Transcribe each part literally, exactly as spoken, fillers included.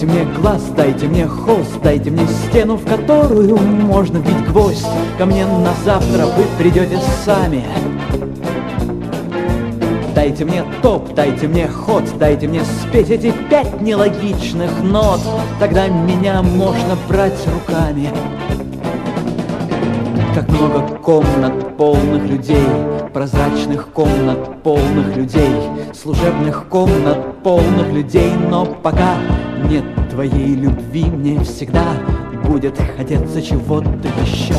мне глаз, дайте мне холст, дайте мне стену, в которую можно вбить гвоздь. Ко мне на завтра вы придете сами. Дайте мне топ, дайте мне ход, дайте мне спеть эти пять нелогичных нот. Тогда меня можно брать руками. Как много комнат, полных людей, прозрачных комнат, полных людей, служебных комнат, полных людей. Но пока нет твоей любви, мне всегда будет хотеться чего-то еще.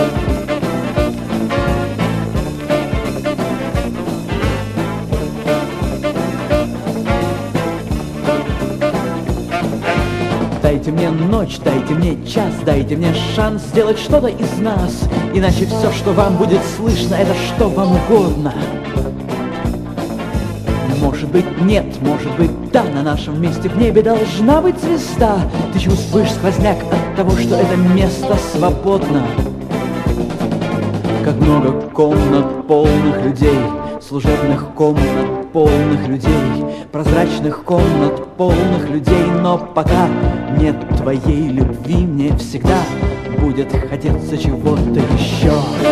Дайте мне ночь, дайте мне час, дайте мне шанс сделать что-то из нас. Иначе все, что вам будет слышно, это что вам угодно. Может быть нет, может быть да, на нашем месте в небе должна быть звезда. Ты чувствуешь сквозняк от того, что это место свободно. Как много комнат, полных людей, служебных комнат, полных людей, прозрачных комнат, полных людей. Но пока нет твоей любви, мне всегда будет хотеться чего-то еще.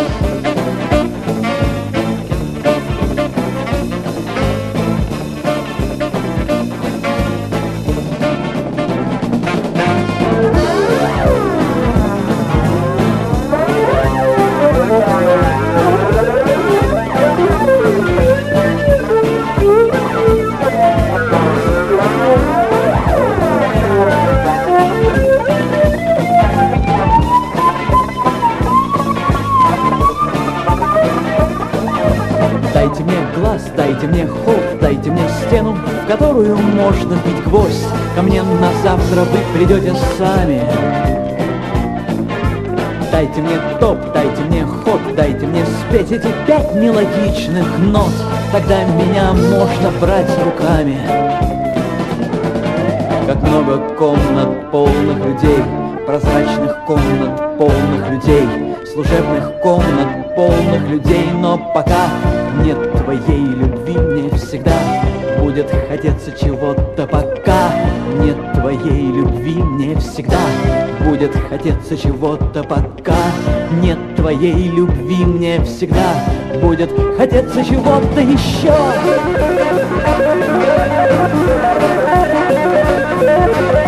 Дайте мне глаз, дайте мне холод, дайте мне стену, в которую можно вбить гвоздь. Ко мне на завтра вы придете сами. Дайте мне топ, дайте мне ход, дайте мне спеть эти пять нелогичных нот. Тогда меня можно брать руками. Как много комнат, полных людей, прозрачных комнат, полных людей, служебных комнат, полных людей. Но пока нет твоей любви, мне всегда будет хотеться чего-то. Пока нет твоей любви, мне всегда будет хотеться чего-то. Пока нет твоей любви, мне всегда будет хотеться чего-то еще.